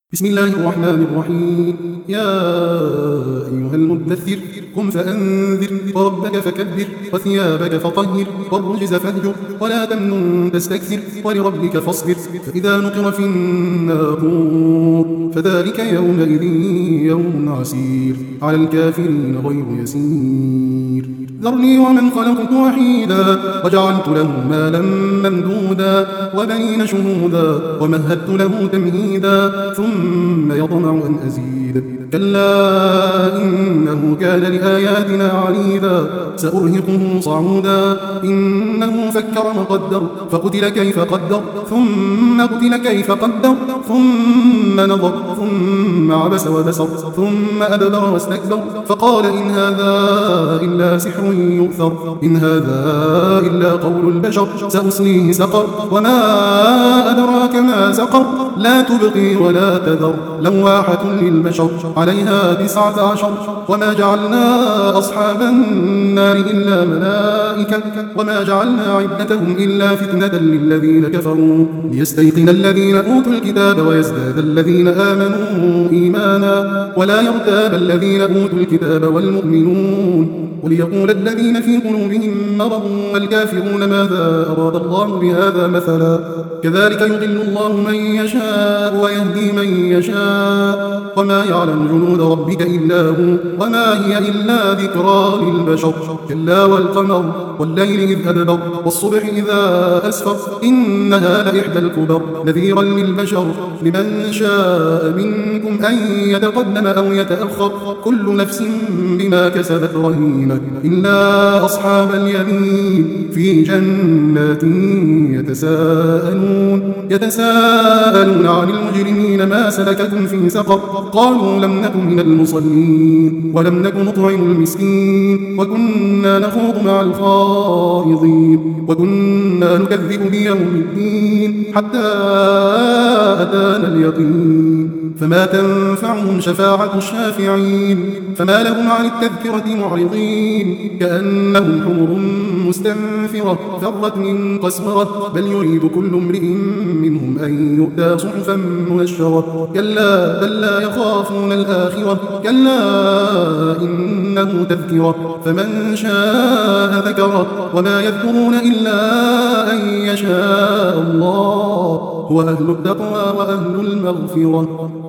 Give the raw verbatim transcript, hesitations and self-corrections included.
بسم الله الرحمن الرحيم. يا أيها المدثر قم فأنذر وربك فكبر وثيابك فطهر والرجز فاهجر ولا تمنن تستكثر ولربك فاصبر فإذا نقر في الناقور فذلك يومئذ يوم عسير على الكافرين غير يسير. ذرني ومن خلقت وحيدا وجعلت له مالا ممدودا وبنين شهودا ومهدت له تمهيدا ثم يطمع أن أزيد كلا إنه كان لآياتنا عنيدا سأرهقه صعودا إنه فكر وقدر فقتل كيف قدر ثم قتل كيف قدر ثم نظر ثم عبس وبسر ثم أدبر واستكبر فقال إن هذا إلا سحر يؤثر إن هذا إلا قول البشر سأصليه سقر وما أدراك ما سقر لا تبقي ولا تذر لواحة للبشر عليها تسعة عشر وما جعلنا أصحاب النار إلا ملائكة وما جعلنا عدتهم إلا فتنة للذين كفروا ليستيقن الذين أوتوا الكتاب ويزداد الذين آمنوا إيمانا ولا يرتاب الذين أوتوا الكتاب والمؤمنون وليقول الذين في قلوبهم مرض والكافرون ماذا أراد الله بهذا مثلا كذلك يضل الله من يشاء ويهدي من يشاء وما يعلم جنود ربك إلا هو وما هي إلا ذكرى للبشر كلا والقمر والليل إذ أدبر والصبح إذا أسفر إنها لإحدى الكبر نذيرا للبشر لمن شاء منكم أن يتقدم أو يتأخر كل نفس بما كسبت رهينة إلا أصحاب اليمين في جنات يتساءلون يتساءلون عن المجرمين ما سلككم في سقر قالوا لم نكن من المصلين ولم نكن نطعم المسكين وكنا نخوض مع الخائضين وكنا نكذب بيوم الدين حتى أتانا اليقين فما تنفعهم شفاعة الشافعين فما لهم عن التذكرة معرضين كأنهم حمر مستنفرة فرت من قسورة بل يريد كل امرئ منهم أن يؤتى صحفا منشرة كلا بل لا يخافون الآخرة كلا إنه تذكرة فمن شاء ذكره وما يذكرون إلا أن يشاء الله هو أهل التقوى وأهل المغفرة.